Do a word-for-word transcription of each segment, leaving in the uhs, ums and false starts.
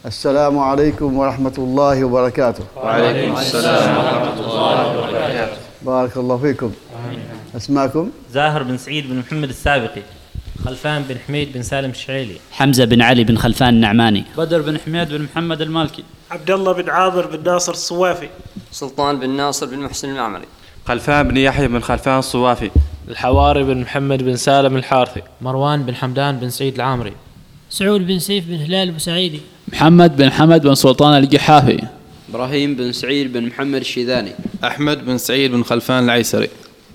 السلام عليكم ورحمة الله وبركاته. وعليكم السلام ورحمة الله وبركاته. بارك الله فيكم. أسماءكم؟ زاهر بن سعيد بن محمد السابقي. خلفان بن حميد بن سالم الشعيلي. حمزة بن علي بن خلفان النعماني. بدر بن حميد بن محمد المالكي. عبد الله بن عامر بن ناصر الصوافي. سلطان بن ناصر بن محسن المعمري. خلفان بن يحيى بن خلفان الصوافي. الحواري بن محمد بن سالم الحارثي. مروان بن حمدان بن سعيد العامري. سعود بن سيف بن هلال بسعيدي. محمد بن حمد بن سلطان القحافي. إبراهيم بن سعيد بن محمد الشيذاني. أحمد بن سعيد بن خلفان العيسري.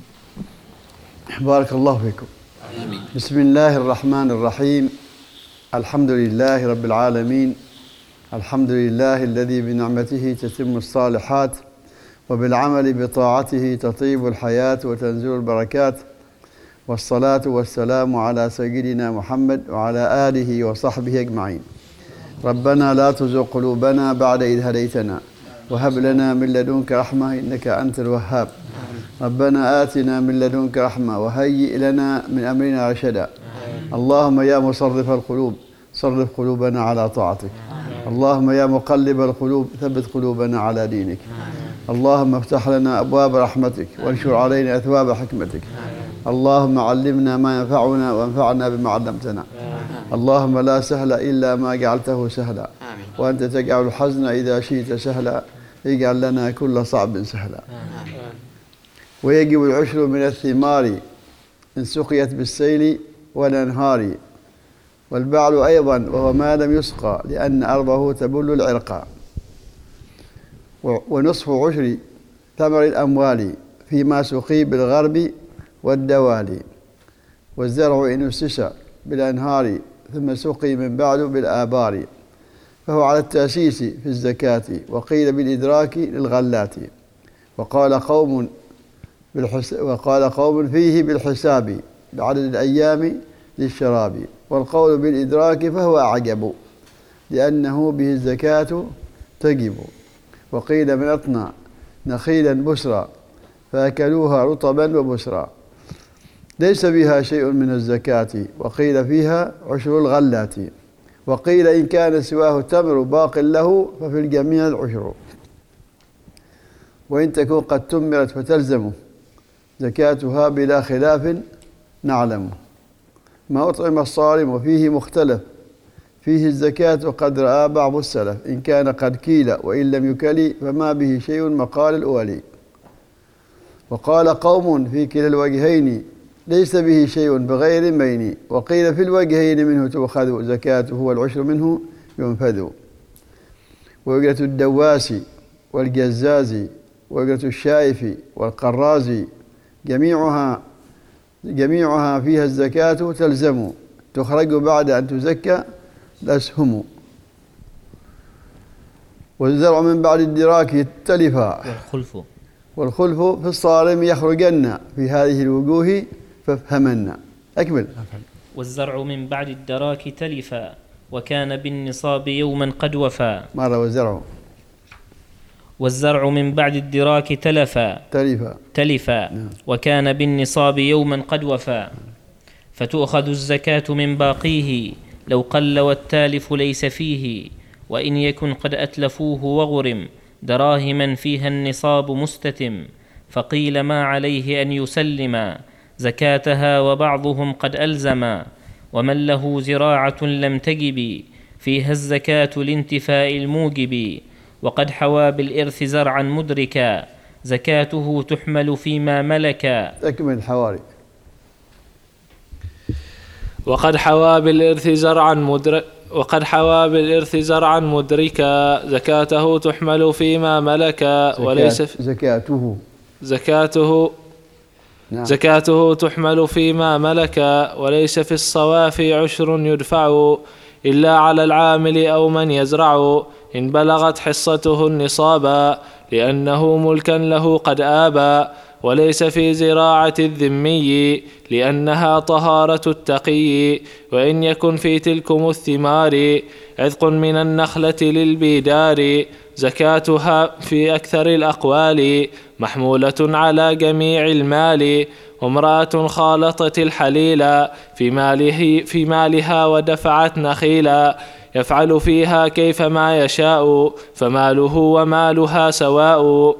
بارك الله فيكم. بسم الله الرحمن الرحيم. الحمد لله رب العالمين. الحمد لله الذي بنعمته تتم الصالحات وبالعمل بطاعته تطيب الحياة وتنزل البركات، والصلاة والسلام على سيدنا محمد وعلى آله وصحبه أجمعين. ربنا لا تزغ قلوبنا بعد إذ هديتنا وهب لنا من لدنك رحمة إنك أنت الوهاب. ربنا آتنا من لدنك رحمة وهيئ لنا من أمرنا رشدا. اللهم يا مصرف القلوب صرف قلوبنا على طاعتك. اللهم يا مقلب القلوب ثبت قلوبنا على دينك. اللهم افتح لنا أبواب رحمتك وانشر علينا أثواب حكمتك. اللهم علمنا ما ينفعنا وانفعنا بما علمتنا. اللهم لا سهل إلا ما جعلته سهلا، وأنت تجعل الحزن إذا شئت سهلا. اجعل لنا كل صعب سهلا. ويجب العشر من الثمار إن سقيت بالسيل والأنهار، والبعل أيضا وهو ما لم يسقى لأن أرضه تبل العرق. ونصف عشر ثمر الأموال فيما سقي بالغرب والدوالي، والزرع إن أسس بالأنهار ثم سقي من بعد بالآبار، فهو على التأسيس في الزكاة، وقيل بالإدراك للغلات. وقال قوم وقال قوم فيه بالحساب بعدد الأيام للشراب، والقول بالإدراك فهو أعجب لأنه به الزكاة تجب. وقيل من أطنى نخيلا بسرا فأكلوها رطبا وبسرا ليس بها شيء من الزكاة، وقيل فيها عشر الغلات. وقيل إن كان سواه التمر باق له ففي الجميع العشر، وإن تكون قد تمرت فتلزم زكاتها بلا خلاف نعلم. ما أطعم الصارم وفيه مختلف، فيه الزكاة قد رأى بعض السلف، إن كان قد كيل وإن لم يكل فما به شيء مقال الأولي. وقال قوم في كلا الوجهين ليس به شيء بغير مين، وقيل في الوجهين منه تؤخذ زكاته والعشر منه ينفذ. وأجرة الدواس والجزاز وأجرة الشائف والقراز جميعها جميعها فيها الزكاة تلزم، تخرج بعد أن تزكى الأسهم. والزرع من بعد الدراك تلفا، والخلف والخلف في الصارم يخرجن في هذه الوجوه فافهمن. أكمل. والزرع من بعد الدراك تلفا وكان بالنصاب يوما قد وفى. مرة والزرع والزرع من بعد الدراك تلفا تلفا تلفا نعم. وكان بالنصاب يوما قد وفى. فتؤخذ الزكاة من باقيه لو قل والتالف ليس فيه، وإن يكن قد أتلفوه وغرم دراهما فيها النصاب مستتم. فقيل ما عليه أن يسلم زكاتها وبعضهم قد ألزما، ومن له زراعة لم تجب فيها الزكاة لانتفاء الموجب. وقد حوى بالإرث زرعا مدركا زكاته تحمل فيما ملكا. أكمل الحواري. وقد حوى بالإرث زرعا مدرك وقد حوى بالإرث زرعا مدركا زكاته تحمل فيما ملكا، وليس في زكاته زكاته نعم. زكاته تحمل فيما ملكا، وليس في الصوافي عشر يدفع إلا على العامل أو من يزرع، إن بلغت حصته النصابا لأنه ملكا له قد آبا. وليس في زراعة الذمي لأنها طهارة التقي، وإن يكن في تلكم الثمار عذق من النخلة للبيدار زكاتها في أكثر الأقوال محمولة على جميع المال. وامرأة خالطت الحليل في ماله في مالها ودفعت نخيلا يفعل فيها كيفما يشاء فماله ومالها سواء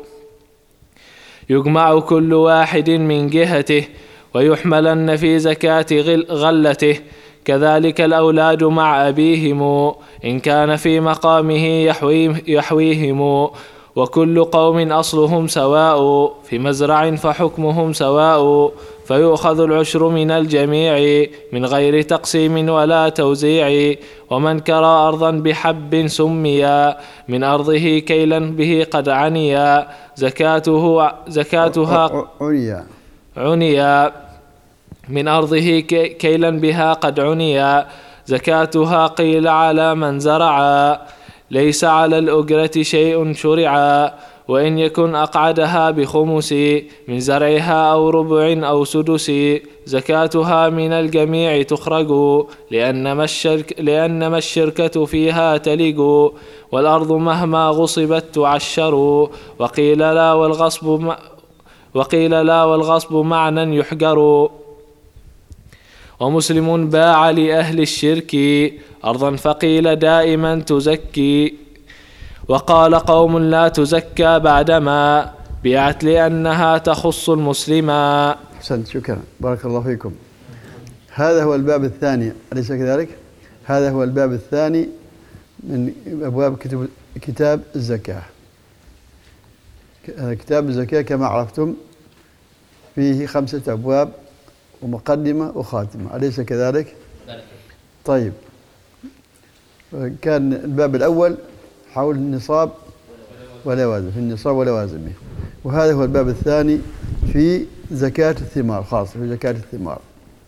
يجمع كل واحد من جهته ويحملن في زكاة غلته كذلك الأولاد مع أبيهم إن كان في مقامه يحويهم وكل قوم أصلهم سواء في مزرع فحكمهم سواء فيؤخذ العشر من الجميع من غير تقسيم ولا توزيع ومن كرى أرضا بحب سميا من أرضه كيلا به قد عنيا زكاته زكاتها عنيا عنيا من أرضه كيلا بها قد عنيا زكاتها قيل على من زرعا ليس على الأجرة شيء شرعا وإن يكن أقعدها بخمس من زرعها أو ربع أو سدس زكاتها من الجميع تخرج لأنما, الشرك لأنما الشركة فيها تلج والأرض مهما غصبت تعشر وقيل لا والغصب وقيل لا والغصب معنى يحجر ومسلم باع لأهل الشرك أرضا فقيل دائما تزكي وقال قوم لا تزكى بعدما بيعت لأنها تخص المسلما. أحسنت، شكرا، بارك الله فيكم. هذا هو الباب الثاني، أليس كذلك؟ هذا هو الباب الثاني من أبواب كتاب الزكاة. كتاب الزكاة كما عرفتم فيه خمسة أبواب ومقدمة وخاتمة، أليس كذلك؟ طيب، كان الباب الأول حول النصاب ولوازم، في النصاب ولوازمه، وهذا هو الباب الثاني في زكاة الثمار، خاصة في زكاة الثمار.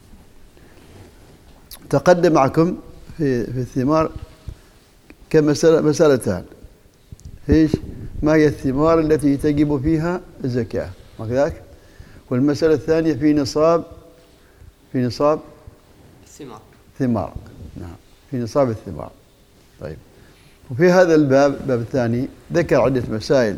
تقدم معكم في في الثمار كمسألة مسألتان، ايش؟ ما هي الثمار التي تجب فيها الزكاة، وكذلك، والمسألة الثانية في نصاب في نصاب الثمار ثمار نعم، في نصاب الثمار. طيب، وفي هذا الباب الباب الثاني ذكر عدة مسائل،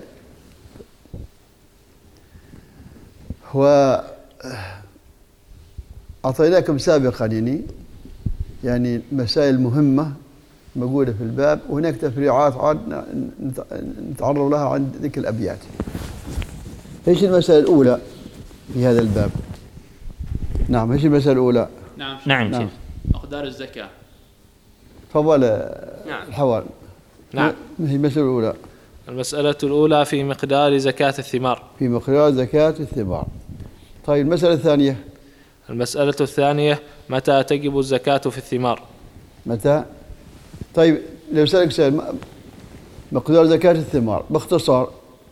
وأعطيناكم سابقا يعني يعني مسائل مهمة موجودة في الباب، وهناك تفريعات عاد نتعرض لها عند ذيك الأبيات. ايش المسألة الأولى في هذا الباب؟ نعم، ايش المسألة الأولى؟ نعم نعم, نعم. مقدار الزكاة. تفضل نعم. الحوار. نعم. ما هي المسألة الأولى؟ المسألة الأولى في مقدار زكاة الثمار. في مقدار زكاة الثمار. طيب، المسألة الثانية؟ المسألة الثانية متى تجب الزكاة في الثمار؟ متى؟ طيب، لو سألك سؤال، مقدار زكاة الثمار باختصار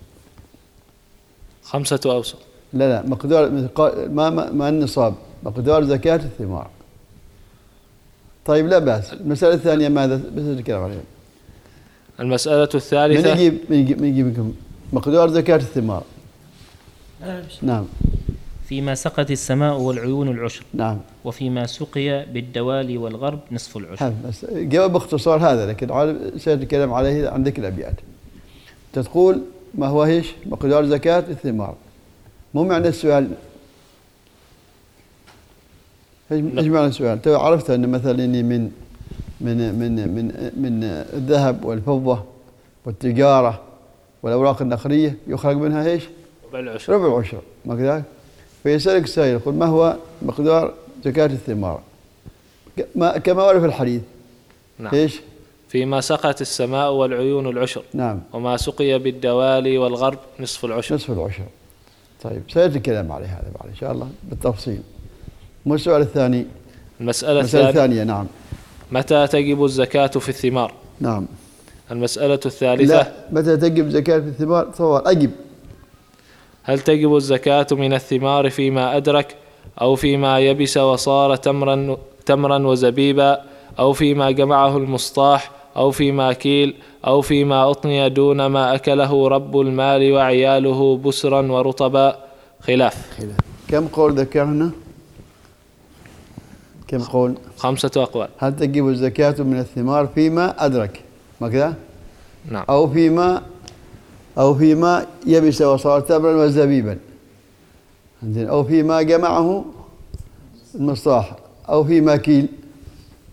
خمسة أوسق. لا لا مقدار ما ما النصاب، مقدار زكاة الثمار. طيب، لا بأس. المسألة الثانية ماذا؟ بس نتكلم عليها. المسألة الثالثة من يجيب من يجيب من يجيب منكم مقدار زكاة الثمار؟ نعم. فيما سقت السماء والعيون العشر. نعم. وفيما سقي بالدوالي والغرب نصف العشر. بس جواب باختصار هذا، لكن سنتكلم عليه عن ذيك الأبيات. تقول ما هو ايش؟ مقدار زكاة الثمار. مو معنى السؤال ايش معنى السؤال؟ تو عرفت ان مثلا اني من من من من من الذهب والفضة والتجارة والأوراق النقدية يخرج منها ايش؟ ربع العشر. ربع العشر، ما كذلك؟ فيسألك السائل يقول ما هو مقدار زكاة الثمار؟ كما ورد في الحديث. نعم. ايش؟ فيما سقت السماء والعيون العشر. نعم. وما سقي بالدوالي والغرب نصف العشر. نصف العشر. طيب، سيأتي الكلام عليه هذا بعد إن شاء الله بالتفصيل. مو السؤال الثاني؟ المسألة, المسألة الثانية. نعم. متى تجب الزكاة في الثمار؟ نعم. المسألة الثالثة. لا، متى تجب زكاة في الثمار؟ صواب، أجب. هل تجب الزكاة من الثمار فيما أدرك أو فيما يبس وصار تمرا تمرا وزبيبا أو فيما جمعه المصطاح أو فيما كيل أو فيما أطني دون ما أكله رب المال وعياله بسرا ورطبا؟ خلاف. خلاف. كم قول ذكرنا؟ كم قول؟ خمسة أقوال. هل تجب الزكاة من الثمار فيما أدرك، ما كذا؟ نعم. أو فيما أو فيما يبس وصار تمرا وزبيبا، أو فيما جمعه المصطاح، أو فيما كيل،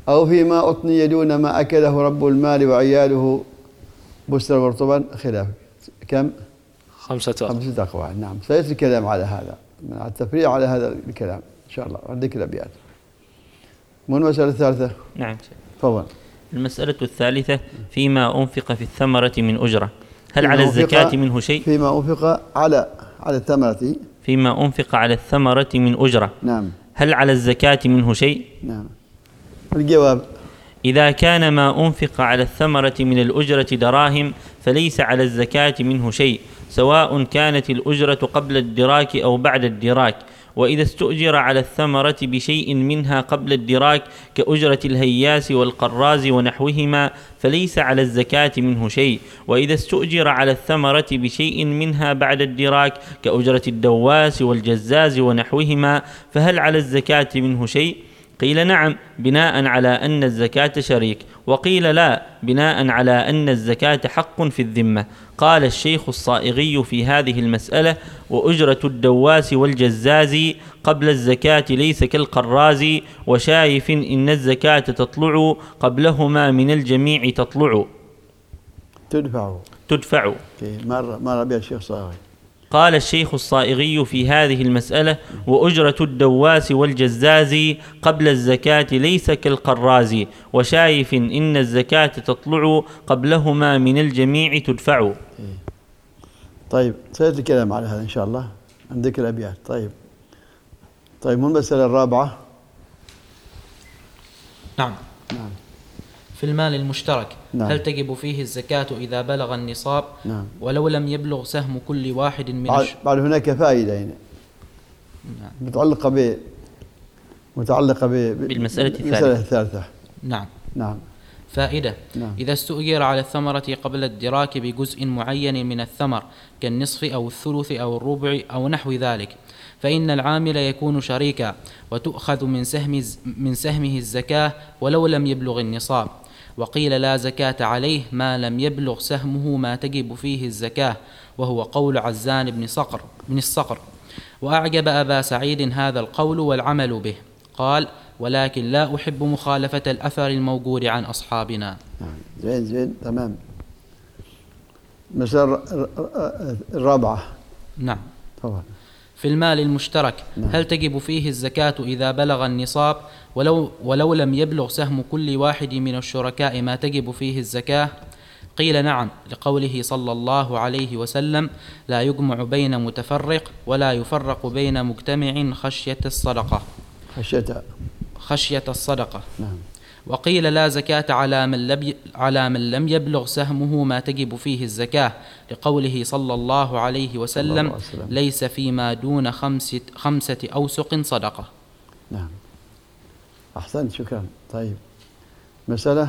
أو فيما أطني دون ما أكله رب المال وعياله بسرا ورطبا خلاف كم؟ خمسة أقوال خمسة أقوال. نعم، سيأتي الكلام على هذا، مع التفريع على هذا الكلام إن شاء الله. عندك الأبيات. مو المسألة الثالثة؟ نعم. تفضل. المسألة الثالثة فيما أنفق في الثمرة من أجرة، هل على الزكاة منه شيء؟ فيما أنفق على على الثمرة فيما أنفق على الثمرة من أجرة، نعم، هل على الزكاة منه شيء؟ نعم. الجواب: إذا كان ما أنفق على الثمرة من الأجرة دراهم فليس على الزكاة منه شيء، سواء كانت الأجرة قبل الدراك أو بعد الدراك. وإذا استؤجر على الثمرة بشيء منها قبل الدراك كأجرة الهياس والقراز ونحوهما فليس على الزكاة منه شيء. وإذا استؤجر على الثمرة بشيء منها بعد الدراك كأجرة الدواس والجزاز ونحوهما فهل على الزكاة منه شيء؟ قيل نعم، بناء على أن الزكاة شريك، وقيل لا، بناء على أن الزكاة حق في الذمة. قال الشيخ الصائغي في هذه المسألة: وأجرة الدواس والجزاز قبل الزكاة ليس كالقراز، وشايف إن الزكاة تطلع قبلهما من الجميع تطلع تدفع تدفع مرة مرة بها الشيخ الصائغي. قال الشيخ الصائغي في هذه المسألة: وأجرة الدواس والجزاز قبل الزكاة ليس كالقراز، وشايف إن الزكاة تطلع قبلهما من الجميع تدفع. طيب، سيأتي الكلام على هذا إن شاء الله. عندك الأبيات. طيب طيب مو المسألة الرابعة؟ نعم. نعم. في المال المشترك، نعم. هل تجب فيه الزكاة إذا بلغ النصاب؟ نعم. ولو لم يبلغ سهم كل واحد من بعد, الش... بعد هناك فائدة يعني نعم. متعلقة ب متعلقة ب... بالمسألة الثالثة. الثالثة. نعم. نعم. فائدة: نعم. إذا استؤجر على الثمرة قبل الدراك بجزء معين من الثمر كالنصف أو الثلث أو الربع أو نحو ذلك فإن العامل يكون شريكا، وتؤخذ من سهم من سهمه الزكاة ولو لم يبلغ النصاب. وقيل لا زكاة عليه ما لم يبلغ سهمه ما تجب فيه الزكاة، وهو قول عزان بن صقر بن الصقر. وأعجب أبا سعيد هذا القول والعمل به. قال: ولكن لا أحب مخالفة الأثر الموجود عن أصحابنا. زين زين تمام. مسألة الرابعة. نعم. طبعا. في المال المشترك، نعم. هل تجب فيه الزكاة إذا بلغ النصاب ولو, ولو لم يبلغ سهم كل واحد من الشركاء ما تجب فيه الزكاة؟ قيل نعم، لقوله صلى الله عليه وسلم: لا يجمع بين متفرق ولا يفرق بين مجتمع خشية الصدقة خشية خشية الصدقة. نعم. وقيل لا زكاة على من, لم على من لم يبلغ سهمه ما تجب فيه الزكاة، لقوله صلى الله عليه وسلم: ليس فيما دون خمسة, خمسة أوسق صدقة. نعم. أحسنت، شكرا. طيب، مسألة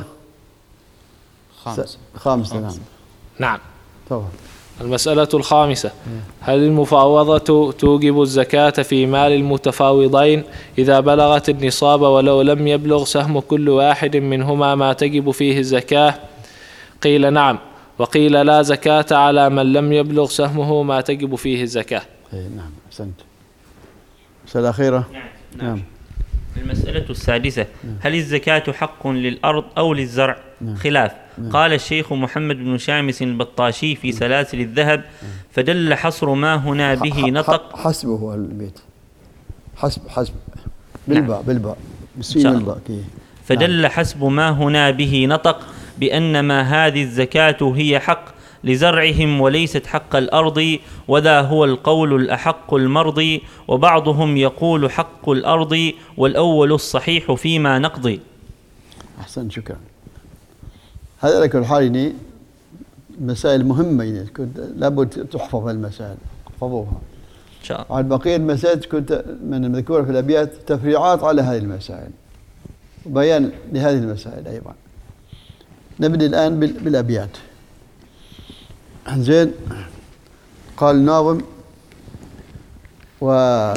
خامسة. خامسة. نعم. نعم. طبعا. المسألة الخامسة: هل المفاوضة توجب الزكاة في مال المتفاوضين إذا بلغت النصاب ولو لم يبلغ سهم كل واحد منهما ما تجب فيه الزكاة؟ قيل نعم، وقيل لا زكاة على من لم يبلغ سهمه ما تجب فيه الزكاة. نعم، أحسنت. المسألة الأخيرة. نعم. نعم. المسألة السادسة: هل الزكاة حق للأرض أو للزرع؟ نعم. خلاف. نعم. قال الشيخ محمد بن شامس البطاشي في سلاسل الذهب: فدل حصر ما هنا به نطق. حسبه هو البيت. حسب حسب بالباء بالباء بالسين الباء. فدل حسب ما هنا به نطق بأن ما هذه الزكاة هي حق لزرعهم وليست حق الأرض، وذا هو القول الأحق المرضي. وبعضهم يقول حق الأرض، والأول الصحيح فيما نقضي. أحسن، شكرا. هذا لكل حال مسائل مهمة يعني كنت لابد تحفظ المسائل، احفظوها إن شاء الله. على بقية المسائل كنت من المذكورة في الأبيات تفريعات على هذه المسائل وبيان لهذه المسائل أيضا. نبدأ الآن بالأبيات. زين. قال الناظم: و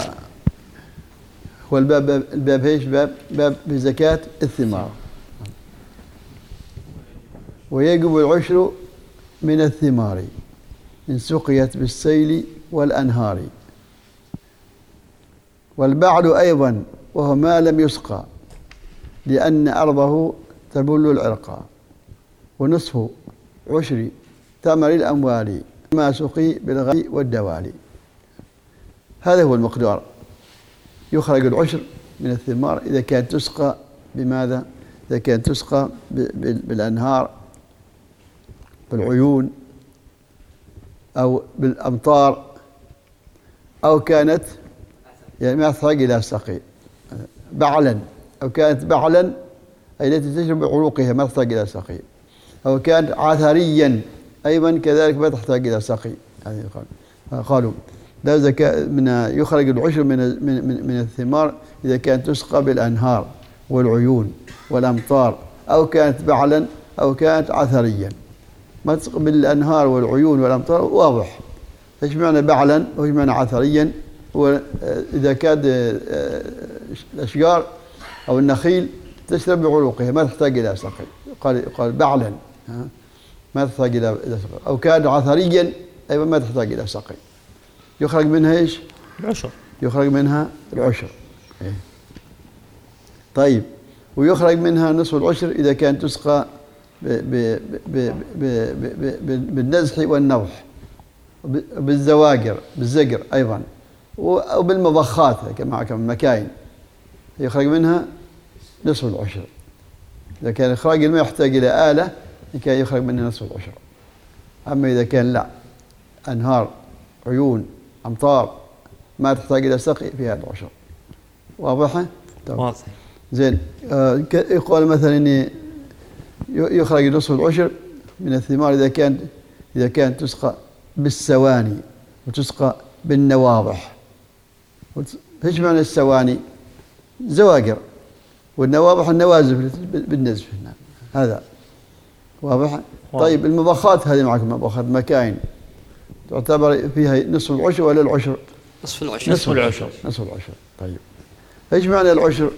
هو الباب الباب ايش؟ باب باب بزكاة الثمار. ويجب العشر من الثمار إن سقيت بالسيل والأنهار، والبعد أيضا وهو ما لم يسقى لأن أرضه تبل العرق، ونصف عشر ثمر الأموال ما سقي بالغي والدوالي. هذا هو المقدار. يخرج العشر من الثمار إذا كانت تسقى بماذا؟ إذا كانت تسقى بالأنهار، بالعيون، أو بالأمطار، أو كانت يعني ما تحتاج إلى سقي، بعلا، أو كانت بعلا أي التي تشرب بعروقها ما تحتاج إلى سقي، أو كانت عثريا أيضا كذلك ما تحتاج إلى سقي. يعني قالوا لا زكاة من يخرج العشر من من من الثمار إذا كانت تسقى بالأنهار والعيون والأمطار، أو كانت بعلا أو كانت عثريا. ما تسقى بالأنهار والعيون والأمطار واضح. إيش معنى بعلا وإيش معنى عثريا؟ وإذا كانت الأشجار أو النخيل تشرب بعروقها ما تحتاج إلى سقي، قال قال بعلا ما تحتاج إلى سقي، أو كان عثريا أيضا ما تحتاج إلى سقي. يخرج منها إيش؟ العشر. يخرج منها العشر. إيه. طيب، ويخرج منها نصف العشر إذا كانت تسقى بالنزح والنوح، بالزواجر، بالزجر أيضا، أو بالمضخات كما كما المكاين، يخرج منها نصف العشر. إذا كان إخراج الماء يحتاج إلى آلة لكي يخرج منها نصف العشر. أما إذا كان لا، أنهار، عيون، أمطار، ما تحتاج إلى سقي في هذا العشر. واضحة؟ واضح. زين. آه يقول مثلا إن يخرج نصف العشر من الثمار إذا كان إذا كانت تسقى بالسواني وتسقى بالنواضح. ايش معنى السواني؟ زواجر، والنواضح النوازف بالنزف. هذا واضح. طيب المضخات هذه معكم، مضخات مكاين تعتبر فيها نصف العشر ولا العشر؟ نصف العشر. نصف العشر. نصف العشر. طيب ايش معنى العشر؟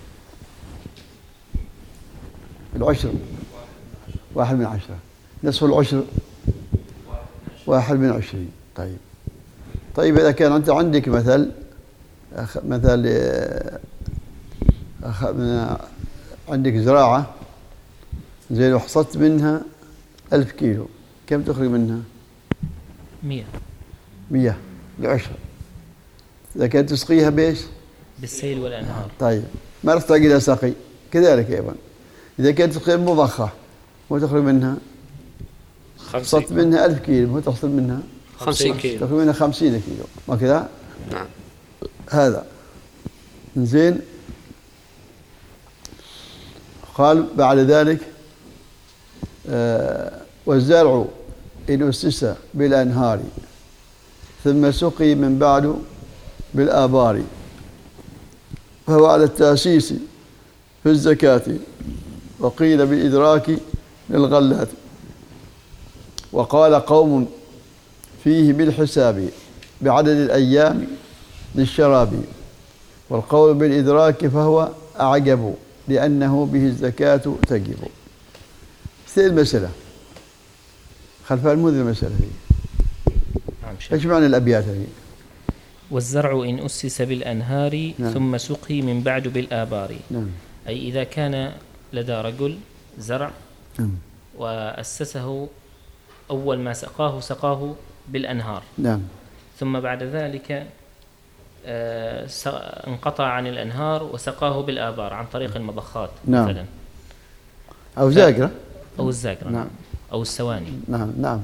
العشر واحد من عشرة. نصف العشر واحد من عشرين. طيب طيب إذا كان أنت عندك مثل مثل عندك زراعة زين وحصدت منها ألف كيلو، كم تخرج منها؟ مية. مية العشر. إذا كانت تسقيها بإيش؟ بالسيل والأنهار. طيب ما تحتاج إلى سقي. كذلك أيضا إذا كانت تسقيها مضخة وتخرج منها حصدت منها ألف كيلو وتحصل منها خمسين كيلو، تخرج منها خمسين كيلو، ما كذا؟ نعم. هذا زين. قال بعد ذلك آه والزرع إن أسس بالأنهار ثم سقي من بعد بالآبار فهو على التأسيس في الزكاة، وقيل بالإدراك للغلات، وقال قوم فيه بالحساب بعدد الأيام للشراب، والقول بالإدراك فهو أعجب لأنه به الزكاة تجب. مثل المسألة خلف المذ المسألة هي. ايش معنى الأبيات هذه؟ والزرع إن أسس بالأنهار نعم. ثم سقي من بعد بالآبار. نعم. أي إذا كان لدى رجل زرع نعم. وأسسه أول ما سقاه سقاه بالأنهار نعم. ثم بعد ذلك آه انقطع عن الأنهار وسقاه بالآبار عن طريق المضخات نعم. مثلا، أو زاجرة أو الزاجرة نعم. أو السواني. نعم نعم.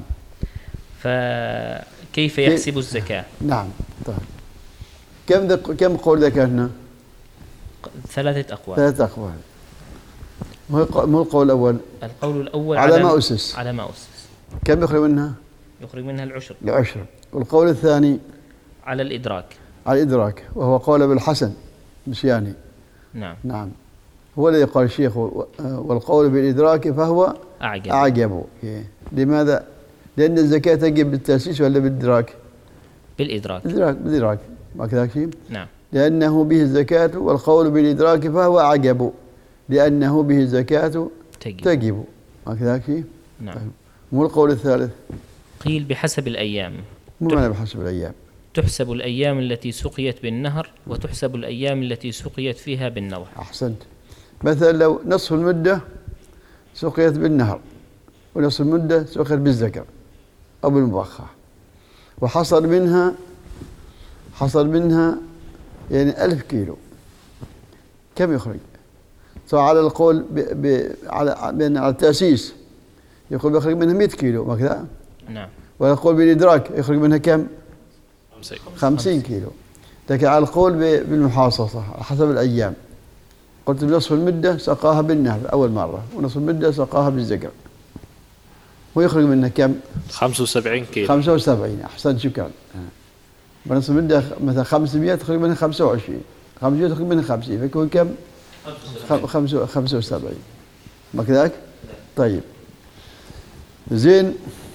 فكيف يحسب الزكاة؟ نعم. طيب كم دق... كم قول ذكرنا؟ ثلاثة أقوال. ثلاثة أقوال. مو القول الأول؟ القول الأول على, على ما أسس. على ما أسس. كم يخرج منها؟ يخرج منها العشر. العشر. والقول الثاني؟ على الإدراك. على الإدراك، وهو قول بالحسن مشياني. نعم. نعم. هو الذي قال الشيخ والقول بالإدراك فهو أعجب. أعجب. لماذا؟ لأن الزكاة تجب بالتأسيس ولا بالإدراك؟ بالإدراك. بالإدراك. بالإدراك. ما كذلك شيء؟ نعم. لأنه به الزكاة، والقول بالإدراك فهو أعجب لأنه به الزكاة تجب, تجب. ما كذلك شيء؟ نعم. طيب. مو القول الثالث؟ قيل بحسب الأيام. مو معنى بحسب الأيام؟ تحسب الأيام التي سقيت بالنهر وتحسب الأيام التي سقيت فيها بالنوح. أحسنت. مثلا لو نصف المدة سقيت بالنهر ونصف المدة سقيت بالذكر أو بالمبخة وحصل منها حصل منها يعني ألف كيلو، كم يخرج؟ سواء على القول ب... ب... على على التأسيس يقول بيخرج منها مئة كيلو ما كذا؟ نعم. ولا القول بالإدراك يخرج منها كم؟ خمسين كيلو. لكن على القول بالمحاصصة حسب الأيام قلت بنصف المدة سقاها بالنهر أول مرة ونصف المدة سقاها بالزقر ويخرج منها كم؟ خمسة وسبعين كيلو. خمسة وسبعين أحسن شكرا. بنصف المدة مثلا خمسمائة تخرج منها خمسة وعشرين، خمسمائة تخرج منها خمسين فيكون كم؟ خمسة خمسة وسبعين ما كذاك؟ طيب زين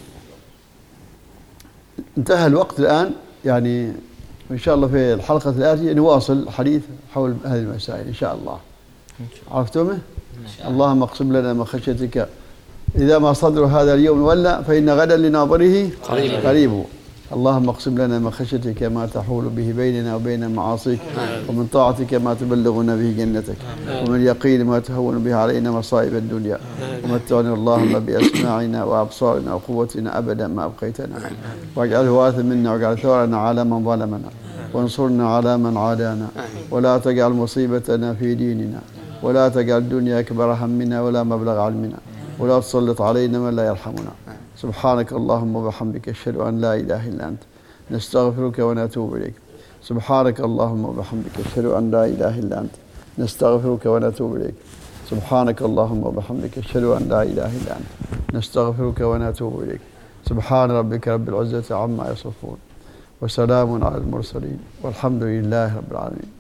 انتهى الوقت الآن يعني إن شاء الله في الحلقة الآتية نواصل الحديث حول هذه المسائل إن شاء الله. عرفتمه؟ اللهم اقسم لنا من خشيتك إذا ما صدر هذا اليوم ولا فإن غدا لناظره قريب, قريب. اللهم اقسم لنا من خشيتك ما تحول به بيننا وبين معاصيك ومن طاعتك ما تبلغنا به جنتك ومن يقين ما تهون به علينا مصائب الدنيا ومتعنا اللهم بأسماعنا وأبصارنا وقوتنا أبدا ما أبقيتنا واجعله وارثا منا واجعل ثارنا على من ظلمنا وانصرنا على من عادانا ولا تجعل مصيبتنا في ديننا ولا تجعل الدنيا أكبر همنا ولا مبلغ علمنا ولا تسلط علينا من لا يرحمنا. سبحانك اللهم وبحمدك أشهد أن لا إله إلا أنت نستغفرك ونتوب إليك. سبحانك اللهم وبحمدك أشهد أن لا إله إلا أنت نستغفرك ونتوب إليك. سبحانك اللهم وبحمدك أشهد أن لا إله إلا أنت نستغفرك ونتوب إليك. سبحان ربك رب العزة عما يصفون وسلام على المرسلين والحمد لله رب العالمين.